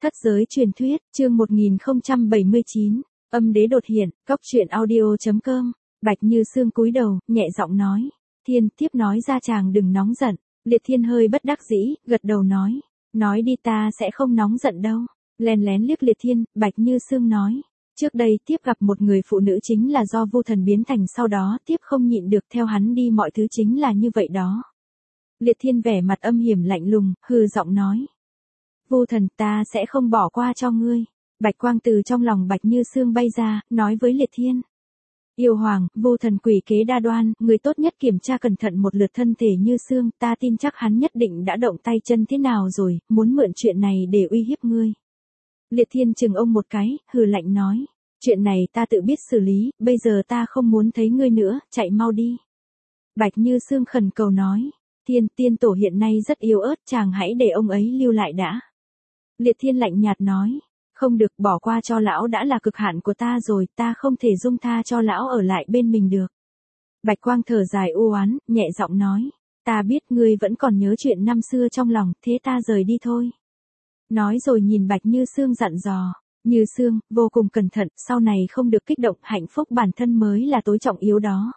Thất giới truyền thuyết, chương 1079, âm đế đột hiện, cóc truyện audio.com, Bạch Như Sương cúi đầu, nhẹ giọng nói. Thiên, tiếp nói ra chàng đừng nóng giận. Liệt Thiên hơi bất đắc dĩ, gật đầu nói. Nói đi ta sẽ không nóng giận đâu. Lén lén liếc Liệt Thiên, Bạch Như Sương nói. Trước đây tiếp gặp một người phụ nữ chính là do Vu Thần biến thành, sau đó tiếp không nhịn được theo hắn đi, mọi thứ chính là như vậy đó. Liệt Thiên vẻ mặt âm hiểm lạnh lùng, hừ giọng nói. Vu Thần, ta sẽ không bỏ qua cho ngươi. Bạch quang từ trong lòng Bạch Như Sương bay ra, nói với Liệt Thiên. Yêu Hoàng, Vu Thần quỷ kế đa đoan, người tốt nhất kiểm tra cẩn thận một lượt thân thể Như Sương, ta tin chắc hắn nhất định đã động tay chân thế nào rồi, muốn mượn chuyện này để uy hiếp ngươi. Liệt Thiên chừng ông một cái, hừ lạnh nói. Chuyện này ta tự biết xử lý, bây giờ ta không muốn thấy ngươi nữa, chạy mau đi. Bạch Như Sương khẩn cầu nói. Thiên, tiên tổ hiện nay rất yếu ớt, chàng hãy để ông ấy lưu lại đã. Liệt Thiên lạnh nhạt nói. Không được, bỏ qua cho lão đã là cực hạn của ta rồi, ta không thể dung tha cho lão ở lại bên mình được. Bạch Quang thở dài u oán, nhẹ giọng nói. Ta biết ngươi vẫn còn nhớ chuyện năm xưa trong lòng, thế ta rời đi thôi. Nói rồi nhìn Bạch Như Sương dặn dò. Như Sương, vô cùng cẩn thận, sau này không được kích động, hạnh phúc bản thân mới là tối trọng yếu đó.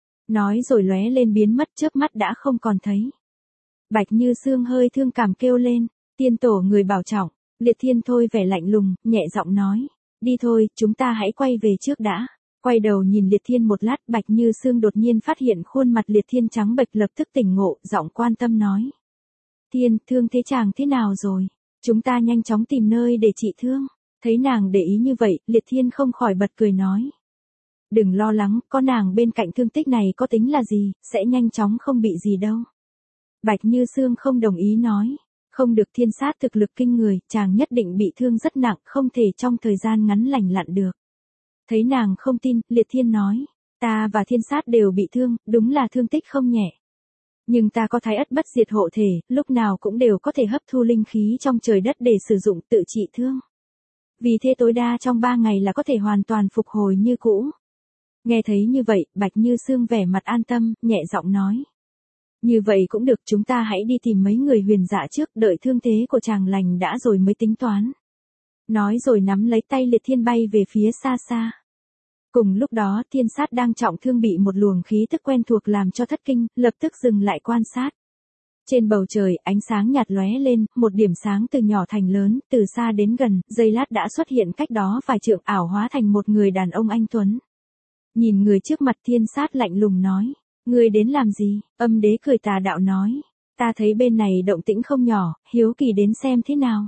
Nói rồi lóe lên biến mất, chớp mắt đã không còn thấy. Bạch Như Sương hơi thương cảm kêu lên. Tiên tổ người bảo trọng. Liệt Thiên thôi vẻ lạnh lùng, nhẹ giọng nói. Đi thôi, chúng ta hãy quay về trước đã. Quay đầu nhìn Liệt Thiên một lát, Bạch Như Sương đột nhiên phát hiện khuôn mặt Liệt Thiên trắng bệch, lập tức tỉnh ngộ, giọng quan tâm nói. Thiên, thương thế chàng thế nào rồi? Chúng ta nhanh chóng tìm nơi để trị thương. Thấy nàng để ý như vậy, Liệt Thiên không khỏi bật cười nói. Đừng lo lắng, có nàng bên cạnh thương tích này có tính là gì, sẽ nhanh chóng không bị gì đâu. Bạch Như Sương không đồng ý nói. Không được, Thiên Sát thực lực kinh người, chàng nhất định bị thương rất nặng, không thể trong thời gian ngắn lành lặn được. Thấy nàng không tin, Liệt Thiên nói. Ta và Thiên Sát đều bị thương, đúng là thương tích không nhẹ. Nhưng ta có Thái Ất bất diệt hộ thể, lúc nào cũng đều có thể hấp thu linh khí trong trời đất để sử dụng tự trị thương. Vì thế tối đa trong 3 ngày là có thể hoàn toàn phục hồi như cũ. Nghe thấy như vậy, Bạch Như Sương vẻ mặt an tâm, nhẹ giọng nói. Như vậy cũng được, chúng ta hãy đi tìm mấy người huyền dạ trước, đợi thương thế của chàng lành đã rồi mới tính toán. Nói rồi nắm lấy tay Liệt Thiên bay về phía xa xa. Cùng lúc đó, Thiên Sát đang trọng thương bị một luồng khí tức quen thuộc làm cho thất kinh, lập tức dừng lại quan sát. Trên bầu trời, ánh sáng nhạt lóe lên, một điểm sáng từ nhỏ thành lớn, từ xa đến gần, giây lát đã xuất hiện cách đó vài trượng, ảo hóa thành một người đàn ông anh tuấn. Nhìn người trước mặt, Thiên Sát lạnh lùng nói. Ngươi đến làm gì? Âm đế cười tà đạo nói. Ta thấy bên này động tĩnh không nhỏ, hiếu kỳ đến xem thế nào.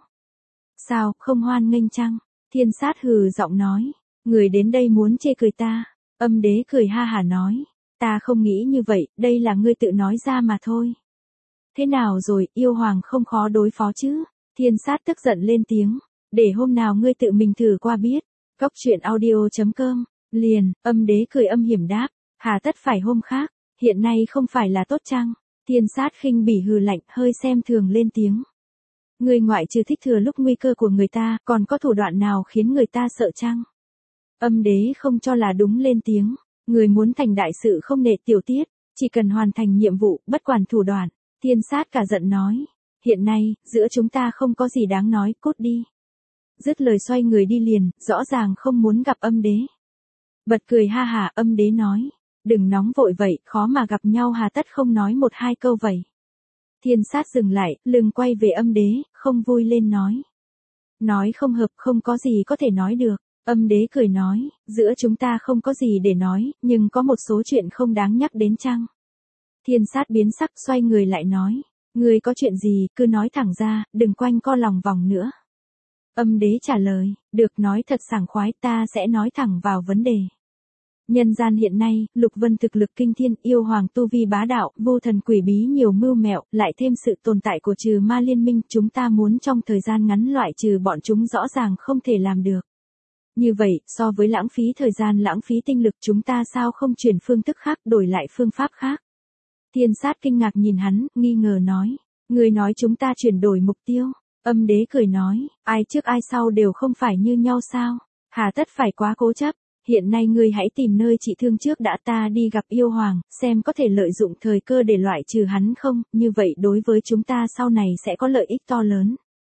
Sao, không hoan nghênh chăng? Thiên Sát hừ giọng nói. Người đến đây muốn chê cười ta. Âm đế cười ha hả nói. Ta không nghĩ như vậy, đây là ngươi tự nói ra mà thôi. Thế nào rồi, yêu hoàng không khó đối phó chứ? Thiên Sát tức giận lên tiếng. Để hôm nào ngươi tự mình thử qua biết. Cóc truyện audio.com. Liền, âm đế cười âm hiểm đáp. Hà tất phải hôm khác. Hiện nay không phải là tốt chăng? Thiên Sát khinh bỉ hừ lạnh, hơi xem thường lên tiếng. Ngươi ngoại trừ thích thừa lúc nguy cơ của người ta, còn có thủ đoạn nào khiến người ta sợ chăng? Âm đế không cho là đúng lên tiếng. Người muốn thành đại sự không nệ tiểu tiết, chỉ cần hoàn thành nhiệm vụ, bất quản thủ đoạn. Thiên Sát cả giận nói. Hiện nay, giữa chúng ta không có gì đáng nói, cút đi. Dứt lời xoay người đi liền, rõ ràng không muốn gặp âm đế. Bật cười ha hả, âm đế nói. Đừng nóng vội vậy, khó mà gặp nhau hà tất không nói một hai câu vậy. Thiên Sát dừng lại, lưng quay về âm đế, không vui lên nói. Nói không hợp, không có gì có thể nói được. Âm đế cười nói, giữa chúng ta không có gì để nói, nhưng có một số chuyện không đáng nhắc đến chăng? Thiên Sát biến sắc, xoay người lại nói. Ngươi có chuyện gì, cứ nói thẳng ra, đừng quanh co lòng vòng nữa. Âm đế trả lời, được, nói thật sảng khoái, ta sẽ nói thẳng vào vấn đề. Nhân gian hiện nay, Lục Vân thực lực kinh thiên, yêu hoàng tu vi bá đạo, Vô Thần quỷ bí nhiều mưu mẹo, lại thêm sự tồn tại của trừ ma liên minh, chúng ta muốn trong thời gian ngắn loại trừ bọn chúng rõ ràng không thể làm được. Như vậy, so với lãng phí thời gian lãng phí tinh lực, chúng ta sao không chuyển phương thức khác, đổi lại phương pháp khác? Thiên Sát kinh ngạc nhìn hắn, nghi ngờ nói. Người nói chúng ta chuyển đổi mục tiêu. Âm đế cười nói, ai trước ai sau đều không phải như nhau sao? Hà tất phải quá cố chấp. Hiện nay ngươi hãy tìm nơi trị thương trước đã, ta đi gặp yêu hoàng, xem có thể lợi dụng thời cơ để loại trừ hắn không, như vậy đối với chúng ta sau này sẽ có lợi ích to lớn.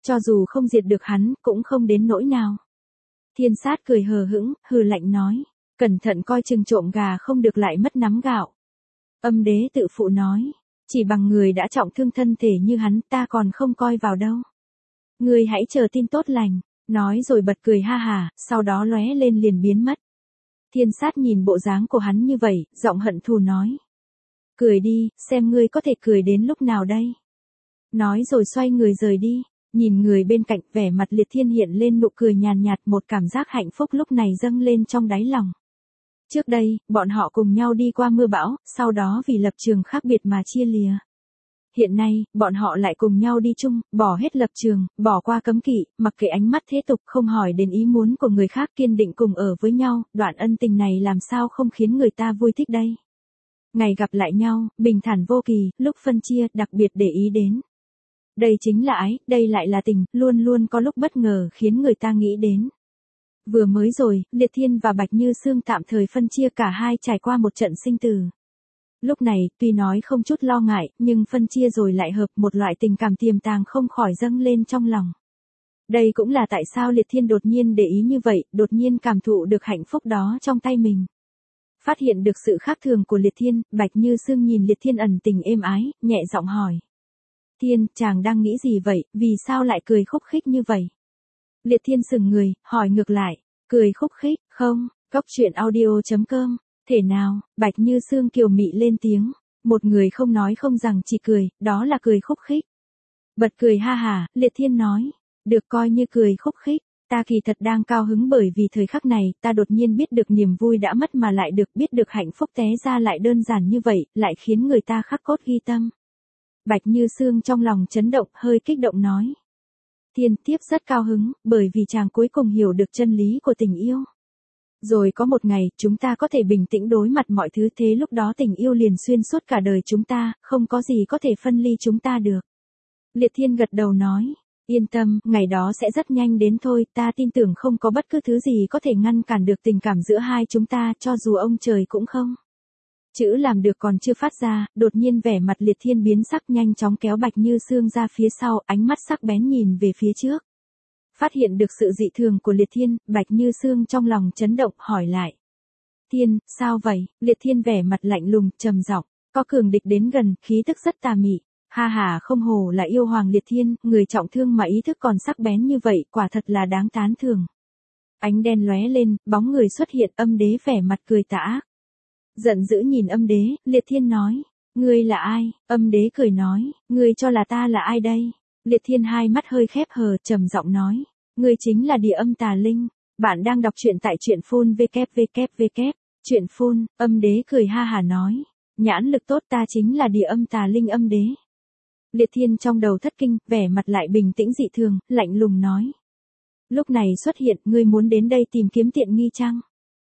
Cho dù không diệt được hắn, cũng không đến nỗi nào. Thiên sát cười hờ hững, hừ lạnh nói. Cẩn thận coi chừng trộm gà không được lại mất nắm gạo. Âm đế tự phụ nói. Chỉ bằng người đã trọng thương thân thể như hắn ta còn không coi vào đâu. Ngươi hãy chờ tin tốt lành. Nói rồi bật cười ha hả, sau đó lóe lên liền biến mất. Thiên sát nhìn bộ dáng của hắn như vậy, giọng hận thù nói. Cười đi, xem ngươi có thể cười đến lúc nào đây. Nói rồi xoay người rời đi. Nhìn người bên cạnh, vẻ mặt Liệt Thiên hiện lên nụ cười nhàn nhạt, một cảm giác hạnh phúc lúc này dâng lên trong đáy lòng. Trước đây, bọn họ cùng nhau đi qua mưa bão, sau đó vì lập trường khác biệt mà chia lìa. Hiện nay, bọn họ lại cùng nhau đi chung, bỏ hết lập trường, bỏ qua cấm kỵ, mặc kệ ánh mắt thế tục, không hỏi đến ý muốn của người khác, kiên định cùng ở với nhau, đoạn ân tình này làm sao không khiến người ta vui thích đây. Ngày gặp lại nhau, bình thản vô kỳ, lúc phân chia, đặc biệt để ý đến. Đây chính là ái, đây lại là tình, luôn luôn có lúc bất ngờ khiến người ta nghĩ đến. Vừa mới rồi, Liệt Thiên và Bạch Như Sương tạm thời phân chia, cả hai trải qua một trận sinh tử. Lúc này, tuy nói không chút lo ngại, nhưng phân chia rồi lại hợp, một loại tình cảm tiềm tàng không khỏi dâng lên trong lòng. Đây cũng là tại sao Liệt Thiên đột nhiên để ý như vậy, đột nhiên cảm thụ được hạnh phúc đó trong tay mình. Phát hiện được sự khác thường của Liệt Thiên, Bạch Như Sương nhìn Liệt Thiên ẩn tình êm ái, nhẹ giọng hỏi. Thiên, chàng đang nghĩ gì vậy, vì sao lại cười khúc khích như vậy? Liệt Thiên sững người, hỏi ngược lại, cười khúc khích, không, Cóc truyện audio.com, thể nào, Bạch Như Sương kiều mị lên tiếng, một người không nói không rằng chỉ cười, đó là cười khúc khích. Bật cười ha hả, Liệt Thiên nói, được coi như cười khúc khích, ta kỳ thật đang cao hứng bởi vì thời khắc này, ta đột nhiên biết được niềm vui đã mất mà lại được biết được hạnh phúc té ra lại đơn giản như vậy, lại khiến người ta khắc cốt ghi tâm. Bạch Như Sương trong lòng chấn động, hơi kích động nói. Thiên tiếp rất cao hứng, bởi vì chàng cuối cùng hiểu được chân lý của tình yêu. Rồi có một ngày, chúng ta có thể bình tĩnh đối mặt mọi thứ, thế lúc đó tình yêu liền xuyên suốt cả đời chúng ta, không có gì có thể phân ly chúng ta được. Liệt Thiên gật đầu nói, yên tâm, ngày đó sẽ rất nhanh đến thôi, ta tin tưởng không có bất cứ thứ gì có thể ngăn cản được tình cảm giữa hai chúng ta, cho dù ông trời cũng không. Chữ làm được còn chưa phát ra, đột nhiên vẻ mặt Liệt Thiên biến sắc, nhanh chóng kéo Bạch Như Sương ra phía sau, ánh mắt sắc bén nhìn về phía trước. Phát hiện được sự dị thường của Liệt Thiên, Bạch Như Sương trong lòng chấn động, hỏi lại. Thiên, sao vậy? Liệt Thiên vẻ mặt lạnh lùng, trầm giọng, có cường địch đến gần, khí tức rất tà mị. Ha ha, không hổ là yêu hoàng Liệt Thiên, người trọng thương mà ý thức còn sắc bén như vậy, quả thật là đáng tán thưởng. Ánh đen lóe lên, bóng người xuất hiện, Âm Đế vẻ mặt cười tà ác. Giận dữ nhìn Âm Đế, Liệt Thiên nói, ngươi là ai? Âm Đế cười nói, ngươi cho là ta là ai đây? Liệt Thiên hai mắt hơi khép hờ, trầm giọng nói, ngươi chính là Địa Âm Tà Linh. Bạn đang đọc truyện tại truyện phun www. Truyện phun, Âm Đế cười ha hà nói, nhãn lực tốt, ta chính là Địa Âm Tà Linh Âm Đế. Liệt Thiên trong đầu thất kinh, vẻ mặt lại bình tĩnh dị thường, lạnh lùng nói. Lúc này xuất hiện, ngươi muốn đến đây tìm kiếm tiện nghi chăng?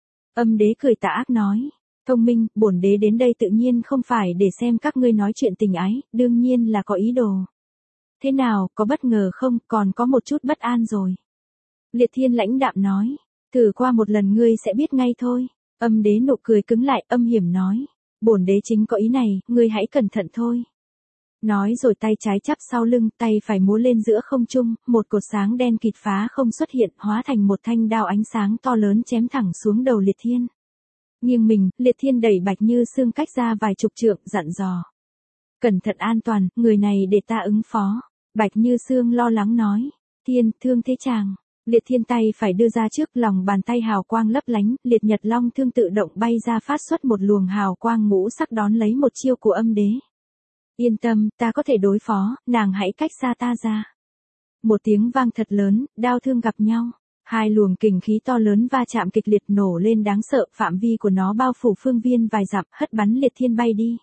Âm Đế cười tà ác nói. Thông minh, bổn đế đến đây tự nhiên không phải để xem các ngươi nói chuyện tình ái, đương nhiên là có ý đồ. Thế nào, có bất ngờ không, còn có một chút bất an rồi. Liệt Thiên lãnh đạm nói, thử qua một lần ngươi sẽ biết ngay thôi. Âm Đế nụ cười cứng lại, âm hiểm nói, bổn đế chính có ý này, ngươi hãy cẩn thận thôi. Nói rồi tay trái chắp sau lưng, tay phải múa lên giữa không trung, một cột sáng đen kịt phá không xuất hiện, hóa thành một thanh đao ánh sáng to lớn chém thẳng xuống đầu Liệt Thiên. Nghiêng mình, Liệt Thiên đẩy Bạch Như Sương cách ra vài chục trượng, dặn dò. Cẩn thận an toàn, người này để ta ứng phó. Bạch Như Sương lo lắng nói. Thiên, thương thế chàng. Liệt Thiên tay phải đưa ra trước, lòng bàn tay hào quang lấp lánh, Liệt Nhật Long thương tự động bay ra phát xuất một luồng hào quang ngũ sắc đón lấy một chiêu của Âm Đế. Yên tâm, ta có thể đối phó, nàng hãy cách xa ta ra. Một tiếng vang thật lớn, đao thương gặp nhau. Hai luồng kình khí to lớn va chạm kịch liệt nổ lên đáng sợ, phạm vi của nó bao phủ phương viên vài dặm, hất bắn Liệt Thiên bay đi.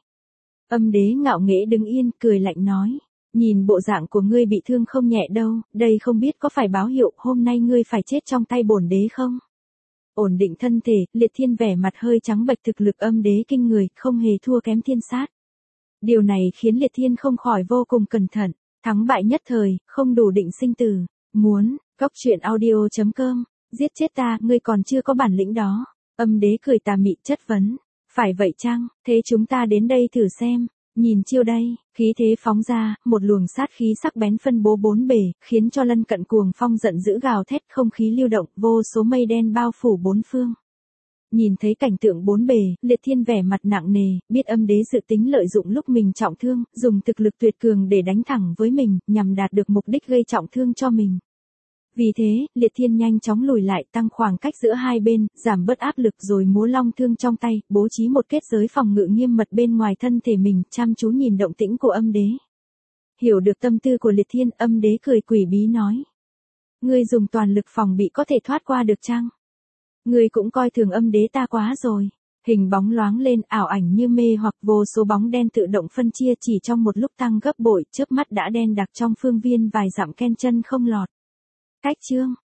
Âm Đế ngạo nghễ đứng yên, cười lạnh nói, nhìn bộ dạng của ngươi bị thương không nhẹ đâu, đây không biết có phải báo hiệu hôm nay ngươi phải chết trong tay bổn đế không? Ổn định thân thể, Liệt Thiên vẻ mặt hơi trắng bệch, thực lực Âm Đế kinh người, không hề thua kém Thiên Sát. Điều này khiến Liệt Thiên không khỏi vô cùng cẩn thận, thắng bại nhất thời, không đủ định sinh tử, muốn. Cóc truyện audio.com, giết chết ta, ngươi còn chưa có bản lĩnh đó. Âm Đế cười tà mị chất vấn. Phải vậy chăng, thế chúng ta đến đây thử xem. Nhìn chiêu đây, khí thế phóng ra, một luồng sát khí sắc bén phân bố bốn bề, khiến cho lân cận cuồng phong giận dữ gào thét, không khí lưu động, vô số mây đen bao phủ bốn phương. Nhìn thấy cảnh tượng bốn bề, Liệt Thiên vẻ mặt nặng nề, biết âm đế dự tính lợi dụng lúc mình trọng thương, dùng thực lực tuyệt cường để đánh thẳng với mình, nhằm đạt được mục đích gây trọng thương cho mình. Vì thế, Liệt Thiên nhanh chóng lùi lại, tăng khoảng cách giữa hai bên, giảm bớt áp lực rồi múa long thương trong tay, bố trí một kết giới phòng ngự nghiêm mật bên ngoài thân thể mình, chăm chú nhìn động tĩnh của âm đế. Hiểu được tâm tư của Liệt Thiên, âm đế cười quỷ bí nói. Ngươi dùng toàn lực phòng bị có thể thoát qua được chăng? Ngươi cũng coi thường âm đế ta quá rồi. Hình bóng loáng lên, ảo ảnh như mê hoặc, vô số bóng đen tự động phân chia, chỉ trong một lúc tăng gấp bội, chớp mắt đã đen đặc trong phương viên vài dặm, ken chân không lọt. Cách chương